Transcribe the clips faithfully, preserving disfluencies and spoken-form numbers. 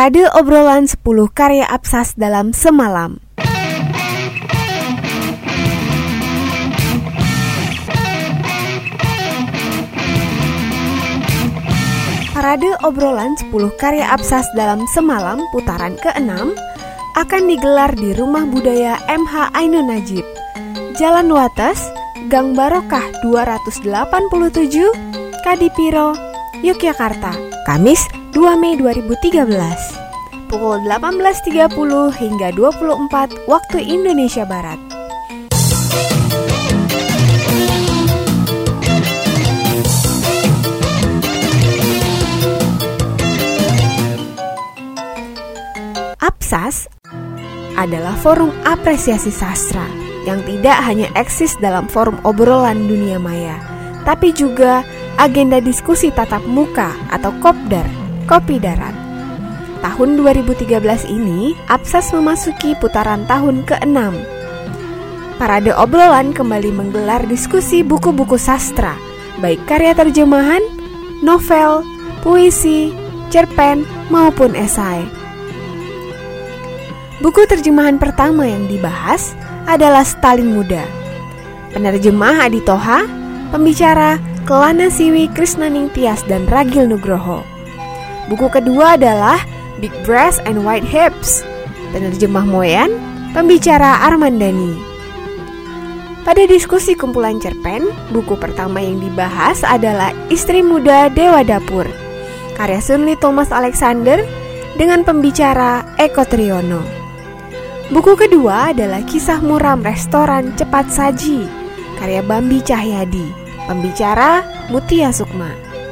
Parade obrolan sepuluh karya Apsas dalam semalam. Parade obrolan sepuluh karya Apsas dalam semalam putaran keenam akan digelar di Rumah Budaya M H Ainun Najib, Jalan Wates, Gang Barokah dua ratus delapan puluh tujuh, Kadipiro, Yogyakarta, Kamis dua Mei dua ribu tiga belas, pukul delapan belas tiga puluh hingga dua puluh empat waktu Indonesia Barat. Apsas adalah forum apresiasi sastra yang tidak hanya eksis dalam forum obrolan dunia maya, tapi juga agenda diskusi tatap muka atau kopdar, kopi darat. Tahun dua ribu tiga belas ini, Apsas memasuki putaran tahun keenam. Parade obrolan kembali menggelar diskusi buku-buku sastra, baik karya terjemahan, novel, puisi, cerpen, maupun esai. Buku terjemahan pertama yang dibahas adalah Stalin Muda. Penerjemah Adi Toha, pembicara Kelana Siwi Krisnaning Tias dan Ragil Nugroho. Buku kedua adalah Big Breasts and White Hips, penerjemah Moyan, pembicara Armandani. Pada diskusi kumpulan cerpen, buku pertama yang dibahas adalah Istri Muda Dewa Dapur, karya Sunli Thomas Alexander dengan pembicara Eko Triyono. Buku kedua adalah Kisah Muram Restoran Cepat Saji, karya Bambi Cahyadi, pembicara Mutia Sukma.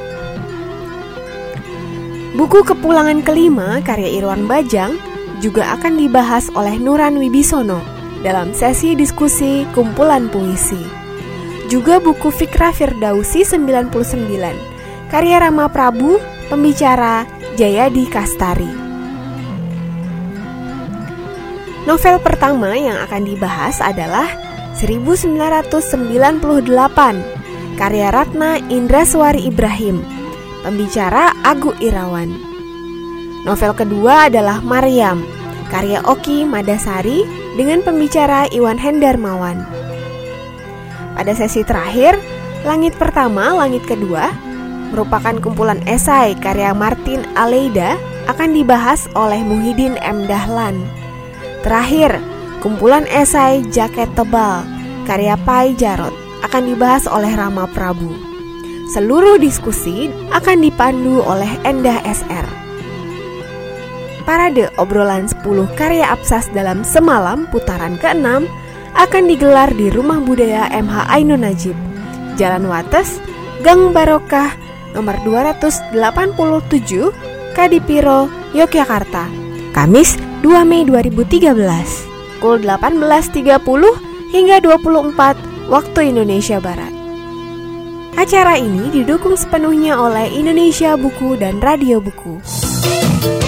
Buku kepulangan kelima karya Irwan Bajang juga akan dibahas oleh Nuran Wibisono dalam sesi diskusi kumpulan puisi. Juga buku Fikra Firdausi sembilan puluh sembilan karya Rama Prabu, pembicara Jayadi Kastari. Novel pertama yang akan dibahas adalah seribu sembilan ratus sembilan puluh delapan karya Ratna Indraswari Ibrahim, pembicara Agu Irawan. Novel kedua adalah Maryam, karya Oki Madasari dengan pembicara Iwan Hendarmawan. Pada sesi terakhir, Langit Pertama, Langit Kedua merupakan kumpulan esai karya Martin Aleida akan dibahas oleh Muhyiddin M. Dahlan. Terakhir, kumpulan esai Jaket Tebal karya Pai Jarot akan dibahas oleh Rama Prabu. Seluruh diskusi akan dipandu oleh Endah S R. Parade obrolan sepuluh karya Apsas dalam semalam putaran keenam akan digelar di Rumah Budaya M H Ainun Najib, Jalan Wates, Gang Barokah nomor dua ratus delapan puluh tujuh, Kadipiro, Yogyakarta, Kamis dua Mei dua ribu tiga belas, pukul delapan belas tiga puluh hingga dua puluh empat waktu Indonesia Barat. Acara ini didukung sepenuhnya oleh Indonesia Buku dan Radio Buku.